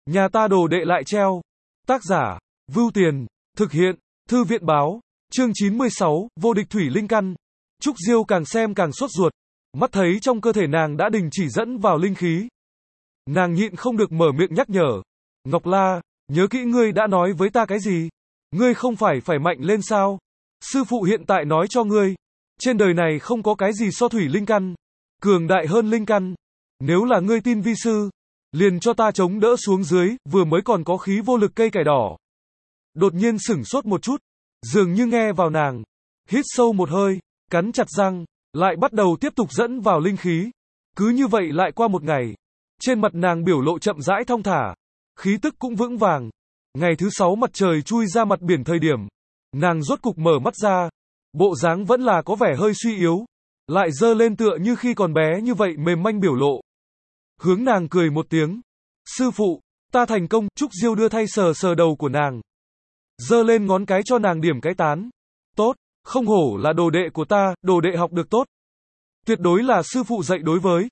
Nhà ta đồ đệ lại treo. Tác giả, Vưu Tiền, thực hiện, Thư viện báo, chương 96, vô địch thủy linh căn. Trúc Diêu càng xem càng sốt ruột, mắt thấy trong cơ thể nàng đã đình chỉ dẫn vào linh khí. Nàng nhịn không được mở miệng nhắc nhở. Ngọc La, nhớ kỹ ngươi đã nói với ta cái gì? Ngươi không phải mạnh lên sao? Sư phụ hiện tại nói cho ngươi, trên đời này không có cái gì so thủy linh căn cường đại hơn linh căn. Nếu là ngươi tin vi sư, liền cho ta chống đỡ xuống dưới, vừa mới còn có khí vô lực cây cải đỏ. Đột nhiên sửng sốt một chút, dường như nghe vào nàng, hít sâu một hơi, cắn chặt răng, lại bắt đầu tiếp tục dẫn vào linh khí. Cứ như vậy lại qua một ngày, trên mặt nàng biểu lộ chậm rãi thong thả, khí tức cũng vững vàng. Ngày thứ 6 mặt trời chui ra mặt biển thời điểm, nàng rốt cục mở mắt ra, bộ dáng vẫn là có vẻ hơi suy yếu, lại dơ lên tựa như khi còn bé như vậy mềm manh biểu lộ. Hướng nàng cười một tiếng. Sư phụ, ta thành công. Trúc Diêu đưa thay sờ sờ đầu của nàng, dơ lên ngón cái cho nàng điểm cái tán. Tốt, không hổ là đồ đệ của ta, đồ đệ học được tốt. Tuyệt đối là sư phụ dạy đối với.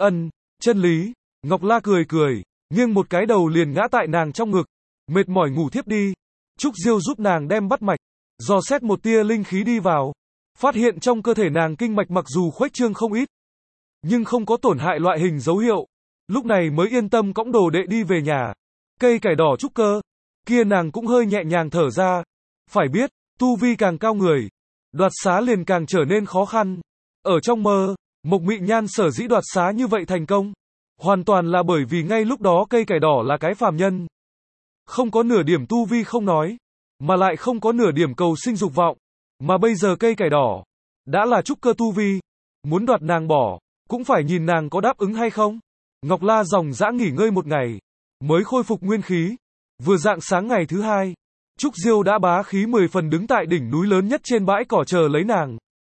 Chân lý. Ngọc La cười cười, nghiêng một cái đầu liền ngã tại nàng trong ngực, mệt mỏi ngủ thiếp đi. Trúc Diêu giúp nàng đem bắt mạch, dò xét một tia linh khí đi vào, phát hiện trong cơ thể nàng kinh mạch mặc dù khuếch trương không ít, nhưng không có tổn hại loại hình dấu hiệu. Lúc này mới yên tâm cõng đồ đệ đi về nhà. Cây cải đỏ trúc cơ kia nàng cũng hơi nhẹ nhàng thở ra. Phải biết, tu vi càng cao người, đoạt xá liền càng trở nên khó khăn. Ở trong mơ, Mộc Mị Nhan sở dĩ đoạt xá như vậy thành công, hoàn toàn là bởi vì ngay lúc đó cây cải đỏ là cái phàm nhân, không có nửa điểm tu vi không nói, mà lại không có nửa điểm cầu sinh dục vọng. Mà bây giờ cây cải đỏ đã là trúc cơ tu vi, muốn đoạt nàng bỏ, cũng phải nhìn nàng có đáp ứng hay không. Ngọc La dòng dã nghỉ ngơi một ngày, mới khôi phục nguyên khí. Vừa rạng sáng ngày thứ 2, Trúc Diêu đã bá khí 10 phần đứng tại đỉnh núi lớn nhất trên bãi cỏ chờ lấy nàng.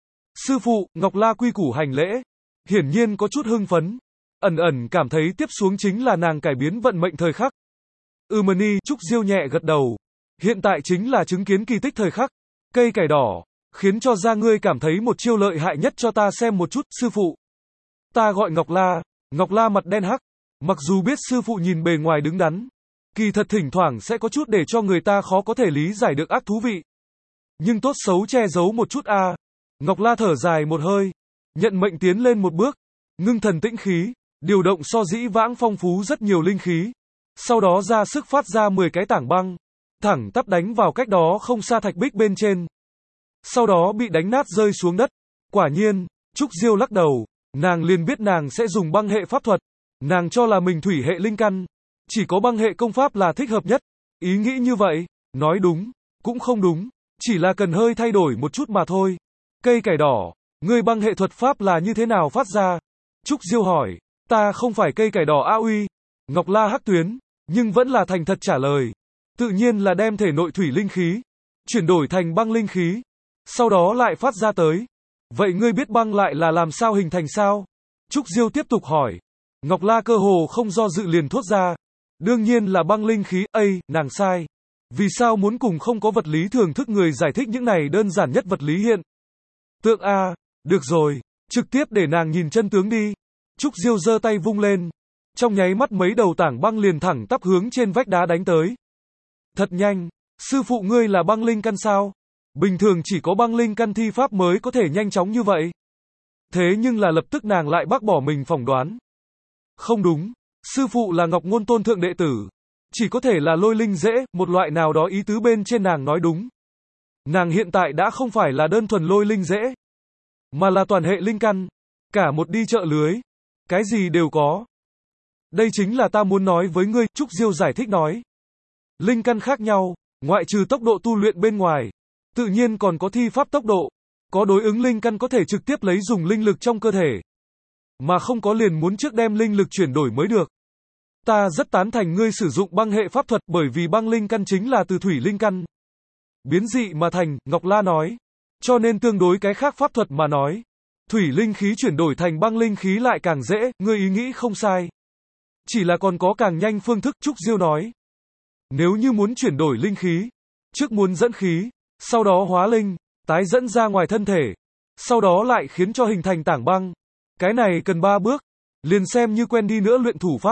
Sư phụ. Ngọc La quy củ hành lễ, hiển nhiên có chút hưng phấn, ẩn ẩn cảm thấy tiếp xuống chính là nàng cải biến vận mệnh thời khắc. Mani. Trúc Diêu nhẹ gật đầu, hiện tại chính là chứng kiến kỳ tích thời khắc. Cây cải đỏ, khiến cho ra ngươi cảm thấy một chiêu lợi hại nhất cho ta xem một chút. Sư phụ, ta gọi Ngọc La. Ngọc La mặt đen hắc, mặc dù biết sư phụ nhìn bề ngoài đứng đắn, kỳ thật thỉnh thoảng sẽ có chút để cho người ta khó có thể lý giải được ác thú vị, nhưng tốt xấu che giấu một chút a. Ngọc La thở dài một hơi, nhận mệnh tiến lên một bước, ngưng thần tĩnh khí, điều động so dĩ vãng phong phú rất nhiều linh khí, sau đó ra sức phát ra 10 cái tảng băng, thẳng tắp đánh vào cách đó không xa thạch bích bên trên. Sau đó bị đánh nát rơi xuống đất. Quả nhiên, Trúc Diêu lắc đầu, nàng liền biết nàng sẽ dùng băng hệ pháp thuật. Nàng cho là mình thủy hệ linh căn, chỉ có băng hệ công pháp là thích hợp nhất. Ý nghĩ như vậy, nói đúng, cũng không đúng, chỉ là cần hơi thay đổi một chút mà thôi. Cây cải đỏ, ngươi băng hệ thuật pháp là như thế nào phát ra? Trúc Diêu hỏi. Ta không phải cây cải đỏ A Uy. Ngọc La hắc tuyến, nhưng vẫn là thành thật trả lời. Tự nhiên là đem thể nội thủy linh khí chuyển đổi thành băng linh khí, sau đó lại phát ra tới. Vậy ngươi biết băng lại là làm sao hình thành sao? Trúc Diêu tiếp tục hỏi. Ngọc La cơ hồ không do dự liền thốt ra. Đương nhiên là băng linh khí. Nàng sai. Vì sao muốn cùng không có vật lý thường thức người giải thích những này đơn giản nhất vật lý hiện tượng a? Được rồi, trực tiếp để nàng nhìn chân tướng đi. Trúc Diêu giơ tay vung lên, trong nháy mắt mấy đầu tảng băng liền thẳng tắp hướng trên vách đá đánh tới. Thật nhanh. Sư phụ ngươi là băng linh căn sao? Bình thường chỉ có băng linh căn thi pháp mới có thể nhanh chóng như vậy. Thế nhưng là lập tức nàng lại bác bỏ mình phỏng đoán. Không đúng, sư phụ là Ngọc Ngôn Tôn thượng đệ tử, chỉ có thể là lôi linh dễ, một loại nào đó ý tứ bên trên nàng nói đúng. Nàng hiện tại đã không phải là đơn thuần lôi linh dễ, mà là toàn hệ linh căn, cả một đi chợ lưới, cái gì đều có. Đây chính là ta muốn nói với ngươi. Trúc Diêu giải thích nói. Linh căn khác nhau, ngoại trừ tốc độ tu luyện bên ngoài, tự nhiên còn có thi pháp tốc độ. Có đối ứng linh căn có thể trực tiếp lấy dùng linh lực trong cơ thể, mà không có liền muốn trước đem linh lực chuyển đổi mới được. Ta rất tán thành ngươi sử dụng băng hệ pháp thuật, bởi vì băng linh căn chính là từ thủy linh căn biến dị mà thành. Ngọc La nói. Cho nên tương đối cái khác pháp thuật mà nói, thủy linh khí chuyển đổi thành băng linh khí lại càng dễ. Ngươi ý nghĩ không sai, chỉ là còn có càng nhanh phương thức. Trúc Diêu nói. Nếu như muốn chuyển đổi linh khí, trước muốn dẫn khí, sau đó hóa linh, tái dẫn ra ngoài thân thể, sau đó lại khiến cho hình thành tảng băng. Cái này cần 3 bước, liền xem như quen đi nữa luyện thủ pháp,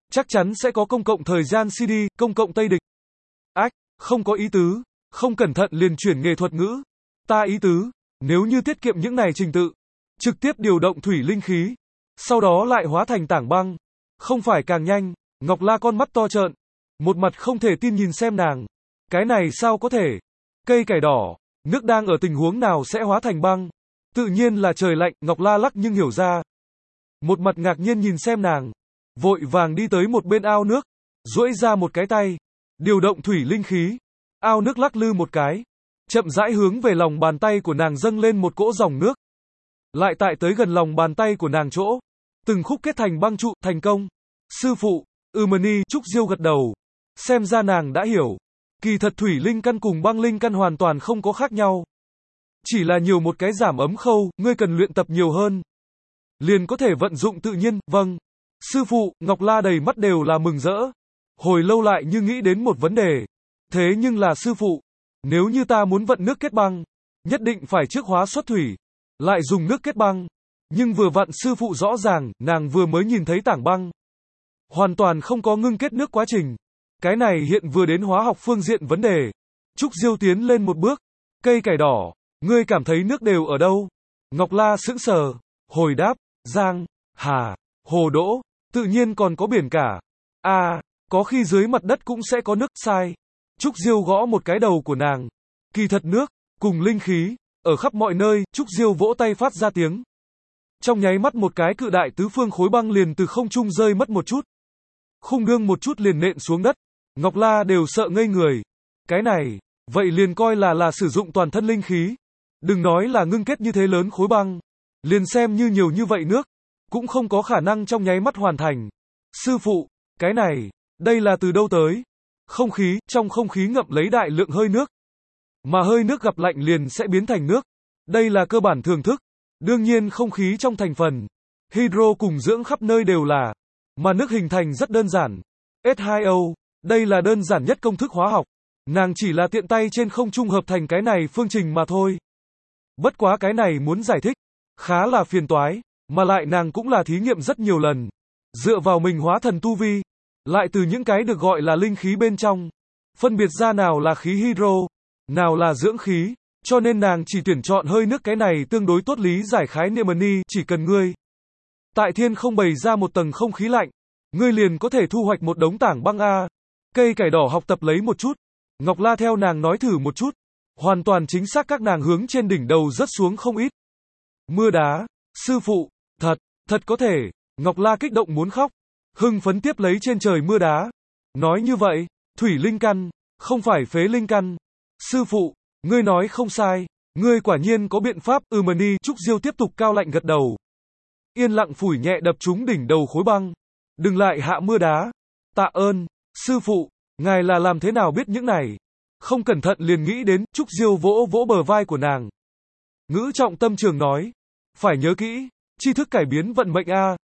Chắc chắn sẽ có công cộng thời gian CD, công cộng Tây Địch. Ách, không có ý tứ, không cẩn thận liền chuyển nghệ thuật ngữ. Ta ý tứ, nếu như tiết kiệm những này trình tự, trực tiếp điều động thủy linh khí, sau đó lại hóa thành tảng băng, không phải càng nhanh. Ngọc La con mắt to trợn, một mặt không thể tin nhìn xem nàng. Cái này sao có thể? Cây cải đỏ, nước đang ở tình huống nào sẽ hóa thành băng? Tự nhiên là trời lạnh, Ngọc La lắc nhưng hiểu ra. Một mặt ngạc nhiên nhìn xem nàng, vội vàng đi tới một bên ao nước, duỗi ra một cái tay, điều động thủy linh khí. Ao nước lắc lư một cái, chậm rãi hướng về lòng bàn tay của nàng dâng lên một cỗ dòng nước. Lại tại tới gần lòng bàn tay của nàng chỗ, từng khúc kết thành băng trụ, thành công. Sư phụ, Mani, Trúc Diêu gật đầu. Xem ra nàng đã hiểu. Kỳ thật thủy linh căn cùng băng linh căn hoàn toàn không có khác nhau. Chỉ là nhiều một cái giảm ấm khâu, ngươi cần luyện tập nhiều hơn. Liền có thể vận dụng tự nhiên, vâng. Sư phụ, Ngọc La đầy mắt đều là mừng rỡ. Hồi lâu lại như nghĩ đến một vấn đề. Thế nhưng là sư phụ, nếu như ta muốn vận nước kết băng, nhất định phải trước hóa xuất thủy, lại dùng nước kết băng. Nhưng vừa vặn sư phụ rõ ràng, nàng vừa mới nhìn thấy tảng băng. Hoàn toàn không có ngưng kết nước quá trình. Cái này hiện vừa đến hóa học phương diện vấn đề. Trúc Diêu tiến lên một bước. Cây cải đỏ, ngươi cảm thấy nước đều ở đâu? Ngọc La sững sờ, hồi đáp, Giang, Hà, Hồ Đỗ, tự nhiên còn có biển cả. À, có khi dưới mặt đất cũng sẽ có nước, sai. Trúc Diêu gõ một cái đầu của nàng. Kỳ thật nước, cùng linh khí, ở khắp mọi nơi, Trúc Diêu vỗ tay phát ra tiếng. Trong nháy mắt một cái cự đại tứ phương khối băng liền từ không trung rơi mất một chút. Khung đương một chút liền nện xuống đất. Ngọc La đều sợ ngây người. Cái này, vậy liền coi là sử dụng toàn thân linh khí. Đừng nói là ngưng kết như thế lớn khối băng. Liền xem như nhiều như vậy nước, cũng không có khả năng trong nháy mắt hoàn thành. Sư phụ, cái này, đây là từ đâu tới? Không khí, trong không khí ngậm lấy đại lượng hơi nước. Mà hơi nước gặp lạnh liền sẽ biến thành nước. Đây là cơ bản thưởng thức. Đương nhiên không khí trong thành phần hydro cùng dưỡng khắp nơi đều là. Mà nước hình thành rất đơn giản. H2O, đây là đơn giản nhất công thức hóa học. Nàng chỉ là tiện tay trên không trung hợp thành cái này phương trình mà thôi. Bất quá cái này muốn giải thích, khá là phiền toái, mà lại nàng cũng là thí nghiệm rất nhiều lần. Dựa vào mình hóa thần tu vi, lại từ những cái được gọi là linh khí bên trong, phân biệt ra nào là khí hydro, nào là dưỡng khí, cho nên nàng chỉ tuyển chọn hơi nước cái này tương đối tốt lý giải khái niệm Mani, chỉ cần ngươi tại thiên không bày ra một tầng không khí lạnh, ngươi liền có thể thu hoạch một đống tảng băng a. Cây cải đỏ học tập lấy một chút, Ngọc La theo nàng nói thử một chút, hoàn toàn chính xác các nàng hướng trên đỉnh đầu rớt xuống không ít. Mưa đá, sư phụ, thật có thể, Ngọc La kích động muốn khóc, hưng phấn tiếp lấy trên trời mưa đá. Nói như vậy, thủy linh căn, không phải phế linh căn. Sư phụ, ngươi nói không sai, ngươi quả nhiên có biện pháp, Mani. Trúc Diêu tiếp tục cao lạnh gật đầu. Yên lặng phủi nhẹ đập trúng đỉnh đầu khối băng. Đừng lại hạ mưa đá. Tạ ơn, sư phụ, ngài là làm thế nào biết những này? Không cẩn thận liền nghĩ đến, Trúc Diêu vỗ vỗ bờ vai của nàng. Ngữ trọng tâm trường nói, phải nhớ kỹ, tri thức cải biến vận mệnh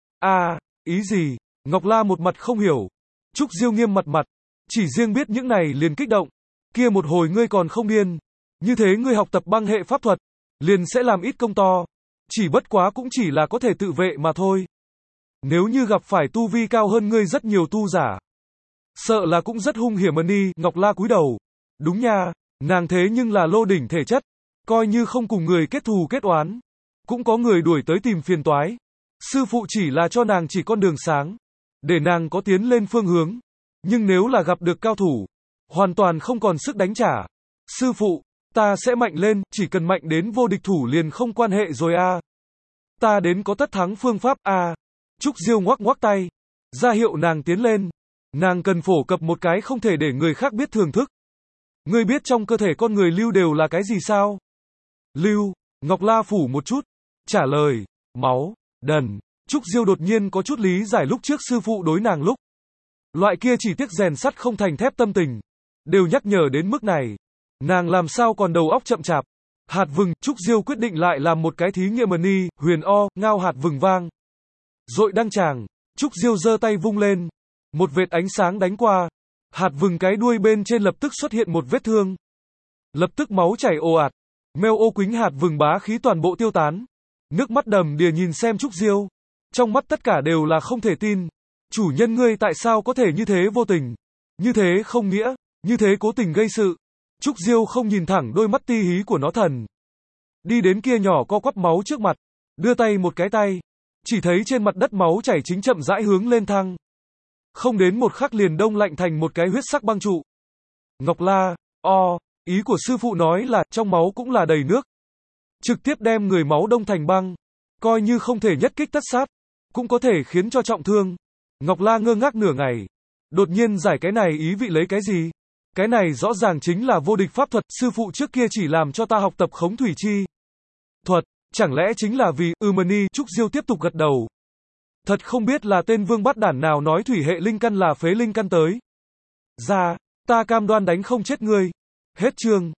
a. Ý gì? Ngọc La một mặt không hiểu. Trúc Diêu nghiêm mặt, chỉ riêng biết những này liền kích động. Kia một hồi ngươi còn không điên. Như thế ngươi học tập băng hệ pháp thuật, liền sẽ làm ít công to. Chỉ bất quá cũng chỉ là có thể tự vệ mà thôi. Nếu như gặp phải tu vi cao hơn ngươi rất nhiều tu giả, sợ là cũng rất hung hiểm. Mani. Ngọc La cúi đầu. Đúng nha, nàng thế nhưng là lô đỉnh thể chất, coi như không cùng người kết thù kết oán, cũng có người đuổi tới tìm phiền toái. Sư phụ chỉ là cho nàng chỉ con đường sáng, để nàng có tiến lên phương hướng. Nhưng nếu là gặp được cao thủ, hoàn toàn không còn sức đánh trả. Sư phụ, ta sẽ mạnh lên, chỉ cần mạnh đến vô địch thủ liền không quan hệ rồi a. Ta đến có tất thắng phương pháp a. Trúc Diêu ngoắc ngoắc tay, ra hiệu nàng tiến lên. Nàng cần phổ cập một cái không thể để người khác biết thưởng thức. Ngươi biết trong cơ thể con người lưu đều là cái gì sao? Lưu, Ngọc La phủ một chút, trả lời, máu, đần. Trúc Diêu đột nhiên có chút lý giải lúc trước sư phụ đối nàng lúc. Loại kia chỉ tiếc rèn sắt không thành thép tâm tình. Đều nhắc nhở đến mức này. Nàng làm sao còn đầu óc chậm chạp. Hạt vừng, Trúc Diêu quyết định lại làm một cái thí nghiệm Mani, huyền o, ngao hạt vừng vang. Rội đăng tràng, Trúc Diêu giơ tay vung lên. Một vệt ánh sáng đánh qua. Hạt vừng cái đuôi bên trên lập tức xuất hiện một vết thương. Lập tức máu chảy ồ ạt. Mèo ô quýnh hạt vừng bá khí toàn bộ tiêu tán. Nước mắt đầm đìa nhìn xem Trúc Diêu. Trong mắt tất cả đều là không thể tin. Chủ nhân ngươi tại sao có thể như thế vô tình, như thế không nghĩa, như thế cố tình gây sự. Trúc Diêu không nhìn thẳng đôi mắt ti hí của nó thần. Đi đến kia nhỏ co quắp máu trước mặt, đưa tay một cái tay, chỉ thấy trên mặt đất máu chảy chính chậm rãi hướng lên thăng. Không đến một khắc liền đông lạnh thành một cái huyết sắc băng trụ. Ngọc La, ý của sư phụ nói là trong máu cũng là đầy nước. Trực tiếp đem người máu đông thành băng, coi như không thể nhất kích tất sát, cũng có thể khiến cho trọng thương. Ngọc La ngơ ngác nửa ngày, đột nhiên giải cái này ý vị lấy cái gì? Cái này rõ ràng chính là vô địch pháp thuật, sư phụ trước kia chỉ làm cho ta học tập khống thủy chi thuật, chẳng lẽ chính là vì Mani? Trúc Diêu tiếp tục gật đầu. Thật không biết là tên vương bát đản nào nói thủy hệ linh căn là phế linh căn tới. Ta cam đoan đánh không chết ngươi. Hết chương.